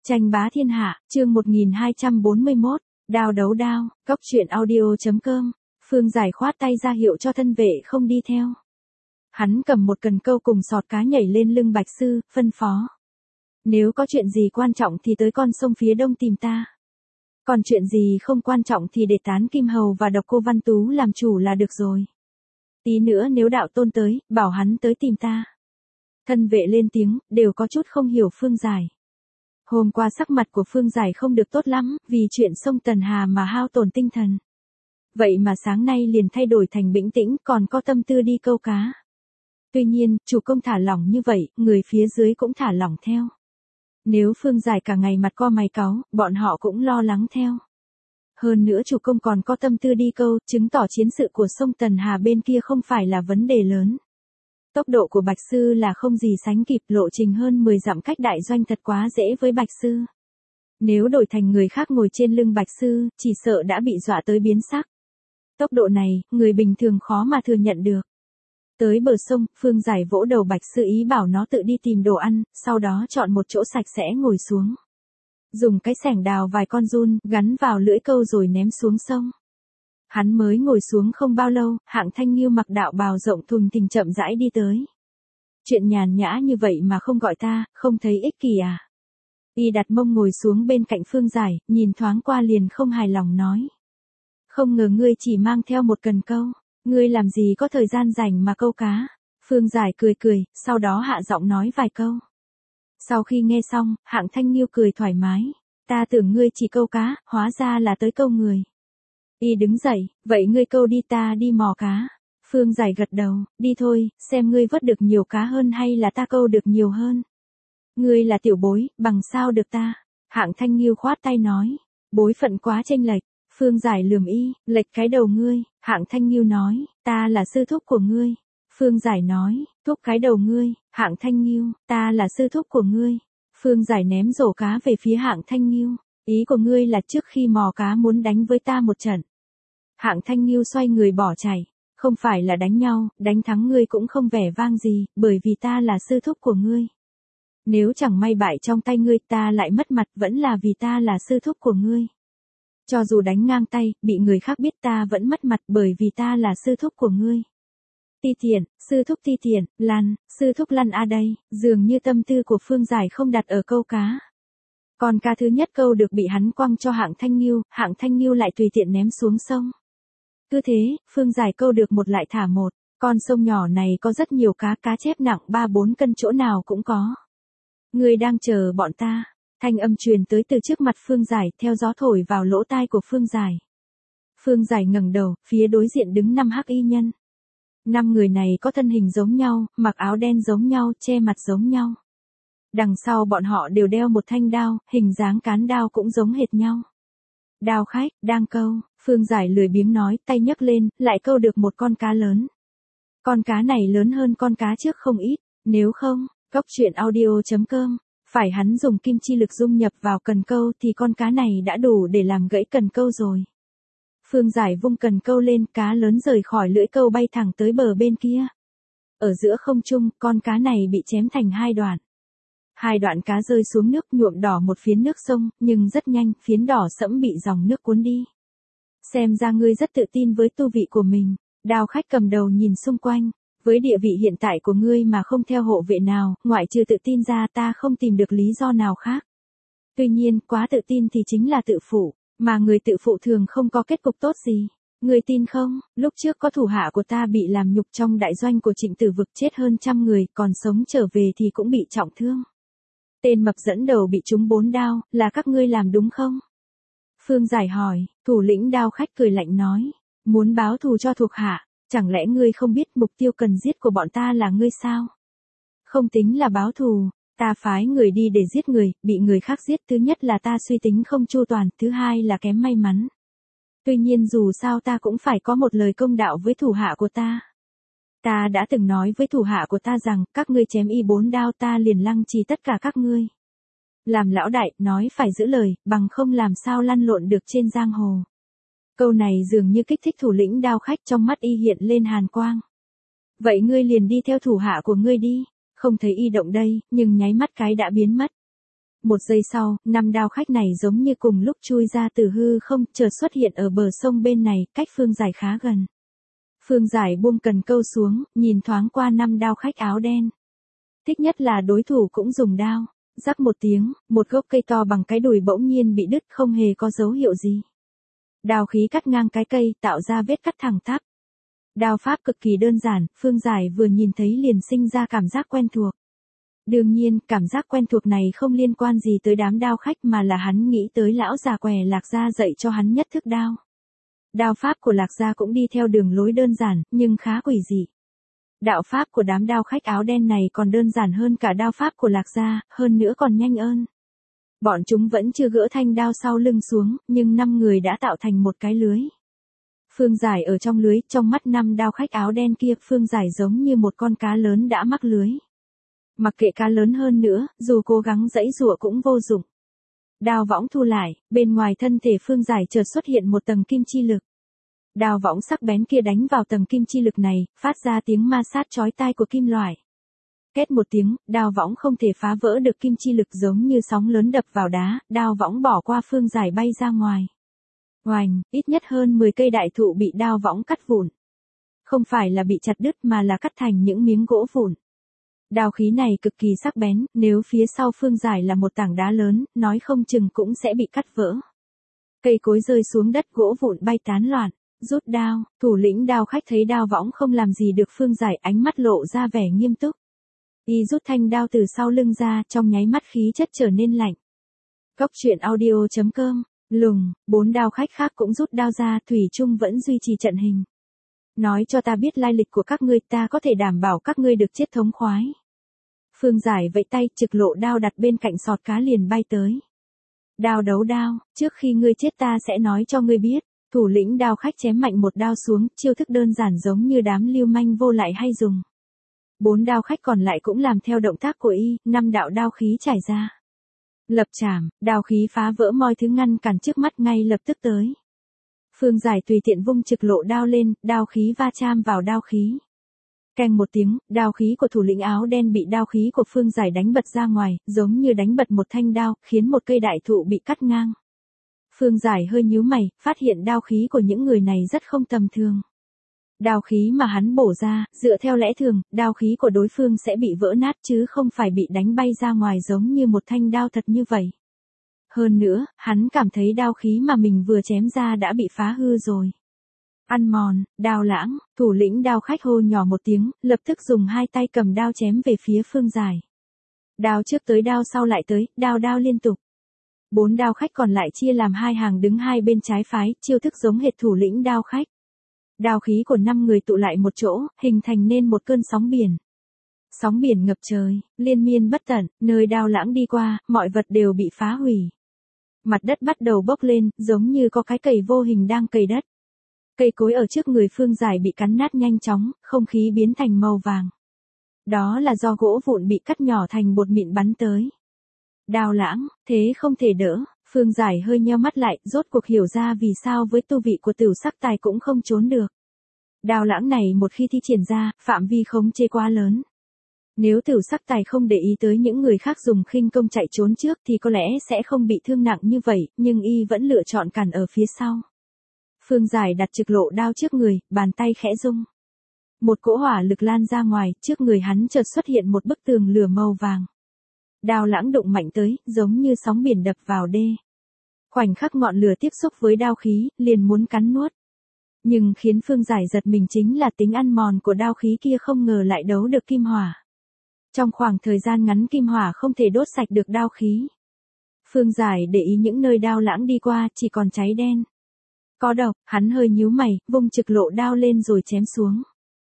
Tranh bá thiên hạ, chương 1241, đao đấu đao, cốc truyện audio.com, Phương Giải khoát tay ra hiệu cho thân vệ không đi theo. Hắn cầm một cần câu cùng sọt cá nhảy lên lưng Bạch Sư, phân phó. Nếu có chuyện gì quan trọng thì tới con sông phía đông tìm ta. Còn chuyện gì không quan trọng thì để Tán Kim Hầu và Độc Cô Văn Tú làm chủ là được rồi. Tí nữa nếu đạo tôn tới, bảo hắn tới tìm ta. Thân vệ lên tiếng, đều có chút không hiểu Phương Giải. Hôm qua sắc mặt của Phương Giải không được tốt lắm, vì chuyện sông Tần Hà mà hao tổn tinh thần. Vậy mà sáng nay liền thay đổi thành bình tĩnh, còn có tâm tư đi câu cá. Tuy nhiên, chủ công thả lỏng như vậy, người phía dưới cũng thả lỏng theo. Nếu Phương Giải cả ngày mặt co mày cáu, bọn họ cũng lo lắng theo. Hơn nữa chủ công còn có tâm tư đi câu, chứng tỏ chiến sự của sông Tần Hà bên kia không phải là vấn đề lớn. Tốc độ của Bạch Sư là không gì sánh kịp, lộ trình hơn 10 dặm cách đại doanh thật quá dễ với Bạch Sư. Nếu đổi thành người khác ngồi trên lưng Bạch Sư, chỉ sợ đã bị dọa tới biến sắc. Tốc độ này, người bình thường khó mà thừa nhận được. Tới bờ sông, Phương Giải vỗ đầu Bạch Sư ý bảo nó tự đi tìm đồ ăn, sau đó chọn một chỗ sạch sẽ ngồi xuống. Dùng cái xẻng đào vài con giun, gắn vào lưỡi câu rồi ném xuống sông. Hắn mới ngồi xuống không bao lâu, Hạng Thanh Nghiêu mặc đạo bào rộng thùng thình chậm rãi đi tới. Chuyện nhàn nhã như vậy mà không gọi ta, không thấy ích kỷ à? Y đặt mông ngồi xuống bên cạnh Phương Giải, nhìn thoáng qua liền không hài lòng nói. Không ngờ ngươi chỉ mang theo một cần câu, ngươi làm gì có thời gian rảnh mà câu cá? Phương Giải cười cười, sau đó hạ giọng nói vài câu. Sau khi nghe xong, Hạng Thanh Nghiêu cười thoải mái. Ta tưởng ngươi chỉ câu cá, hóa ra là tới câu người. Y đứng dậy, vậy ngươi câu đi ta đi mò cá. Phương Giải gật đầu, đi thôi, xem ngươi vớt được nhiều cá hơn hay là ta câu được nhiều hơn. Ngươi là tiểu bối, bằng sao được ta? Hạng Thanh Nghiêu khoát tay nói, bối phận quá chênh lệch. Phương Giải lườm y, lệch cái đầu ngươi. Hạng Thanh Nghiêu nói, ta là sư thúc của ngươi. Phương Giải nói, thúc cái đầu ngươi. Hạng Thanh Nghiêu, ta là sư thúc của ngươi. Phương Giải ném rổ cá về phía Hạng Thanh Nghiêu. Ý của ngươi là trước khi mò cá muốn đánh với ta một trận. Hạng Thanh Nghiêu xoay người bỏ chạy. Không phải là đánh nhau, đánh thắng ngươi cũng không vẻ vang gì, bởi vì ta là sư thúc của ngươi. Nếu chẳng may bại trong tay ngươi ta lại mất mặt vẫn là vì ta là sư thúc của ngươi. Cho dù đánh ngang tay, bị người khác biết ta vẫn mất mặt bởi vì ta là sư thúc của ngươi. Ti Tiện, sư thúc Ti Tiện, lăn, sư thúc lăn a đây, dường như tâm tư của Phương Giải không đặt ở câu cá. Còn cá thứ nhất câu được bị hắn quăng cho Hạng Thanh Nghiêu lại tùy tiện ném xuống sông. Cứ thế, Phương Giải câu được một lại thả một, con sông nhỏ này có rất nhiều cá chép nặng 3-4 cân chỗ nào cũng có. Ngươi đang chờ bọn ta. Thanh âm truyền tới từ trước mặt Phương Giải, theo gió thổi vào lỗ tai của Phương Giải. Phương Giải ngẩng đầu, phía đối diện đứng 5 hắc y nhân. 5 người này có thân hình giống nhau, mặc áo đen giống nhau, che mặt giống nhau. Đằng sau bọn họ đều đeo một thanh đao, hình dáng cán đao cũng giống hệt nhau. Đao khách, đang câu, Phương Giải lười biếng nói, tay nhấc lên, lại câu được một con cá lớn. Con cá này lớn hơn con cá trước không ít, nếu không, cốc truyện audio.com. Phải hắn dùng kim chi lực dung nhập vào cần câu thì con cá này đã đủ để làm gãy cần câu rồi. Phương Giải vung cần câu lên, cá lớn rời khỏi lưỡi câu bay thẳng tới bờ bên kia. Ở giữa không trung, con cá này bị chém thành 2 đoạn. 2 đoạn cá rơi xuống nước nhuộm đỏ một phiến nước sông, nhưng rất nhanh, phiến đỏ sẫm bị dòng nước cuốn đi. Xem ra ngươi rất tự tin với tu vị của mình. Đao khách cầm đầu nhìn xung quanh. Với địa vị hiện tại của ngươi mà không theo hộ vệ nào, ngoại trừ tự tin ra ta không tìm được lý do nào khác. Tuy nhiên, quá tự tin thì chính là tự phụ, mà người tự phụ thường không có kết cục tốt gì. Ngươi tin không, lúc trước có thủ hạ của ta bị làm nhục trong đại doanh của Trịnh Tử Vực chết hơn 100 người, còn sống trở về thì cũng bị trọng thương. Tên mập dẫn đầu bị trúng 4 đao, là các ngươi làm đúng không? Phương Giải hỏi, thủ lĩnh đao khách cười lạnh nói, muốn báo thù cho thuộc hạ. Chẳng lẽ ngươi không biết mục tiêu cần giết của bọn ta là ngươi sao? Không tính là báo thù, ta phái người đi để giết người, bị người khác giết, thứ nhất là ta suy tính không chu toàn, thứ hai là kém may mắn. Tuy nhiên dù sao ta cũng phải có một lời công đạo với thủ hạ của ta. Ta đã từng nói với thủ hạ của ta rằng, các ngươi chém y 4 đao ta liền lăng trì tất cả các ngươi. Làm lão đại, nói phải giữ lời, bằng không làm sao lăn lộn được trên giang hồ. Câu này dường như kích thích thủ lĩnh đao khách, trong mắt y hiện lên hàn quang. Vậy ngươi liền đi theo thủ hạ của ngươi đi, không thấy y động đây, nhưng nháy mắt cái đã biến mất. Một giây sau, 5 đao khách này giống như cùng lúc chui ra từ hư không, chợt xuất hiện ở bờ sông bên này, cách Phương Giải khá gần. Phương Giải buông cần câu xuống, nhìn thoáng qua 5 đao khách áo đen. Thích nhất là đối thủ cũng dùng đao. Rắc một tiếng, một gốc cây to bằng cái đùi bỗng nhiên bị đứt, không hề có dấu hiệu gì. Đao khí cắt ngang cái cây, tạo ra vết cắt thẳng tắp. Đao pháp cực kỳ đơn giản, Phương Giải vừa nhìn thấy liền sinh ra cảm giác quen thuộc. Đương nhiên, cảm giác quen thuộc này không liên quan gì tới đám đao khách mà là hắn nghĩ tới lão già què Lạc Gia dạy cho hắn nhất thức đao. Đao pháp của Lạc Gia cũng đi theo đường lối đơn giản, nhưng khá quỷ dị. Đạo pháp của đám đao khách áo đen này còn đơn giản hơn cả đao pháp của Lạc Gia, hơn nữa còn nhanh hơn. Bọn chúng vẫn chưa gỡ thanh đao sau lưng xuống, nhưng 5 người đã tạo thành một cái lưới. Phương Giải ở trong lưới, trong mắt 5 đao khách áo đen kia, Phương Giải giống như một con cá lớn đã mắc lưới. Mặc kệ cá lớn hơn nữa, dù cố gắng giãy giụa cũng vô dụng. Đao võng thu lại, bên ngoài thân thể Phương Giải chợt xuất hiện một tầng kim chi lực. Đao võng sắc bén kia đánh vào tầng kim chi lực này, phát ra tiếng ma sát chói tai của kim loại. Két một tiếng, đao võng không thể phá vỡ được kim chi lực, giống như sóng lớn đập vào đá, đao võng bỏ qua Phương Giải bay ra ngoài. Oành, ít nhất hơn 10 cây đại thụ bị đao võng cắt vụn. Không phải là bị chặt đứt mà là cắt thành những miếng gỗ vụn. Đao khí này cực kỳ sắc bén, nếu phía sau Phương Giải là một tảng đá lớn, nói không chừng cũng sẽ bị cắt vỡ. Cây cối rơi xuống đất, gỗ vụn bay tán loạn. Rút đao, thủ lĩnh đao khách thấy đao võng không làm gì được Phương Giải, ánh mắt lộ ra vẻ nghiêm túc. Y rút thanh đao từ sau lưng ra, trong nháy mắt khí chất trở nên lạnh. Cốc truyện audio.com, Lùng, 4 đao khách khác cũng rút đao ra, thủy chung vẫn duy trì trận hình. Nói cho ta biết lai lịch của các ngươi, ta có thể đảm bảo các ngươi được chết thống khoái. Phương Giải vẫy tay, trực lộ đao đặt bên cạnh sọt cá liền bay tới. Đao đấu đao, trước khi ngươi chết ta sẽ nói cho ngươi biết. Thủ lĩnh đao khách chém mạnh một đao xuống, chiêu thức đơn giản giống như đám lưu manh vô lại hay dùng. 4 đao khách còn lại cũng làm theo động tác của y, 5 đạo đao khí trải ra. Lập chảm, đao khí phá vỡ mọi thứ ngăn cản trước mắt ngay lập tức tới. Phương Giải tùy tiện vung trực lộ đao lên, đao khí va chạm vào đao khí. Keng một tiếng, đao khí của thủ lĩnh áo đen bị đao khí của Phương Giải đánh bật ra ngoài, giống như đánh bật một thanh đao, khiến một cây đại thụ bị cắt ngang. Phương Giải hơi nhíu mày, phát hiện đao khí của những người này rất không tầm thường. Đao khí mà hắn bổ ra, dựa theo lẽ thường, đao khí của đối phương sẽ bị vỡ nát chứ không phải bị đánh bay ra ngoài giống như một thanh đao thật như vậy. Hơn nữa, hắn cảm thấy đao khí mà mình vừa chém ra đã bị phá hư rồi. Ăn mòn, Đao Lãng, thủ lĩnh đao khách hô nhỏ một tiếng, lập tức dùng 2 tay cầm đao chém về phía Phương Giải. Đao trước tới đao sau lại tới, đao liên tục. 4 đao khách còn lại chia làm 2 hàng đứng hai bên trái phái, chiêu thức giống hệt thủ lĩnh đao khách. Đao khí của 5 người tụ lại một chỗ, hình thành nên một cơn sóng biển. Sóng biển ngập trời, liên miên bất tận, nơi Đao Lãng đi qua, mọi vật đều bị phá hủy. Mặt đất bắt đầu bốc lên, giống như có cái cày vô hình đang cày đất. Cây cối ở trước người Phương Giải bị cắn nát nhanh chóng, không khí biến thành màu vàng. Đó là do gỗ vụn bị cắt nhỏ thành bột mịn bắn tới. Đao Lãng, thế không thể đỡ, Phương Giải hơi nheo mắt lại, rốt cuộc hiểu ra vì sao với tu vị của Tửu Sắc Tài cũng không trốn được. Đao Lãng này một khi thi triển ra, phạm vi khống chế quá lớn. Nếu Tửu Sắc Tài không để ý tới những người khác dùng khinh công chạy trốn trước thì có lẽ sẽ không bị thương nặng như vậy, nhưng y vẫn lựa chọn cản ở phía sau. Phương Giải đặt trực lộ đao trước người, bàn tay khẽ rung. Một cỗ hỏa lực lan ra ngoài, trước người hắn chợt xuất hiện một bức tường lửa màu vàng. Đao Lãng đụng mạnh tới, giống như sóng biển đập vào đê. Khoảnh khắc ngọn lửa tiếp xúc với đao khí, liền muốn cắn nuốt. Nhưng khiến Phương Giải giật mình chính là tính ăn mòn của đao khí kia không ngờ lại đấu được kim hỏa. Trong khoảng thời gian ngắn kim hỏa không thể đốt sạch được đao khí. Phương Giải để ý những nơi Đao Lãng đi qua chỉ còn cháy đen. Có độc, hắn hơi nhíu mày, vung trực lộ đao lên rồi chém xuống.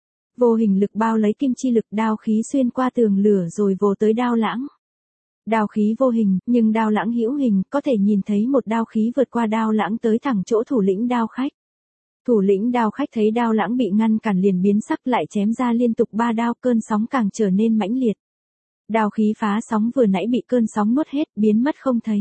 Vô hình lực bao lấy kim chi lực, đao khí xuyên qua tường lửa rồi vồ tới Đao Lãng. Đao khí vô hình, nhưng Đao Lãng hữu hình, có thể nhìn thấy một đao khí vượt qua Đao Lãng tới thẳng chỗ thủ lĩnh đao khách. Thủ lĩnh đao khách thấy Đao Lãng bị ngăn cản liền biến sắc, lại chém ra liên tục 3 đao, cơn sóng càng trở nên mãnh liệt. Đao khí phá sóng vừa nãy bị cơn sóng nuốt hết, biến mất không thấy.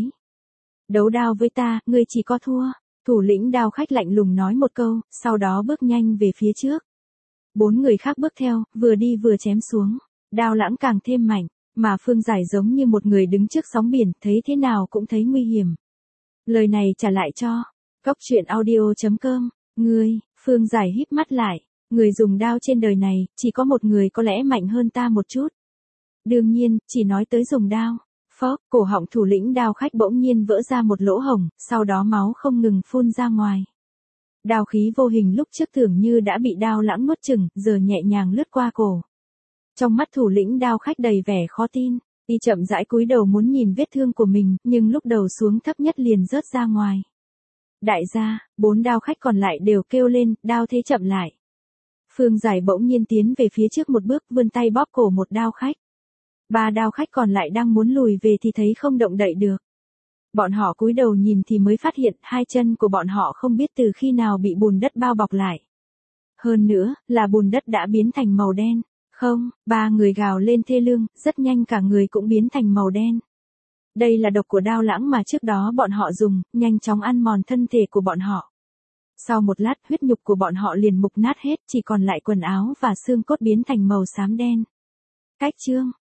Đấu đao với ta, ngươi chỉ có thua. Thủ lĩnh đao khách lạnh lùng nói một câu, sau đó bước nhanh về phía trước. 4 người khác bước theo, vừa đi vừa chém xuống. Đao Lãng càng thêm mạnh. Mà Phương Giải giống như một người đứng trước sóng biển, thấy thế nào cũng thấy nguy hiểm. Lời này trả lại cho. Cốc truyện audio.com. Ngươi, Phương Giải híp mắt lại. Người dùng đao trên đời này, chỉ có một người có lẽ mạnh hơn ta một chút. Đương nhiên, chỉ nói tới dùng đao. Phốc, cổ họng thủ lĩnh đao khách bỗng nhiên vỡ ra một lỗ hổng, sau đó máu không ngừng phun ra ngoài. Đao khí vô hình lúc trước tưởng như đã bị đao lãng nuốt chửng, giờ nhẹ nhàng lướt qua cổ. Trong mắt thủ lĩnh đao khách đầy vẻ khó tin, y chậm rãi cúi đầu muốn nhìn vết thương của mình, nhưng lúc đầu xuống thấp nhất liền rớt ra ngoài. Đại gia, 4 đao khách còn lại đều kêu lên, đao thế chậm lại. Phương Giải bỗng nhiên tiến về phía trước một bước, vươn tay bóp cổ một đao khách. 3 đao khách còn lại đang muốn lùi về thì thấy không động đậy được. Bọn họ cúi đầu nhìn thì mới phát hiện 2 chân của bọn họ không biết từ khi nào bị bùn đất bao bọc lại. Hơn nữa, là bùn đất đã biến thành màu đen. Không, 3 người gào lên thê lương, rất nhanh cả người cũng biến thành màu đen. Đây là độc của đao lãng mà trước đó bọn họ dùng, nhanh chóng ăn mòn thân thể của bọn họ. Sau một lát huyết nhục của bọn họ liền mục nát hết, chỉ còn lại quần áo và xương cốt biến thành màu xám đen. Cách chương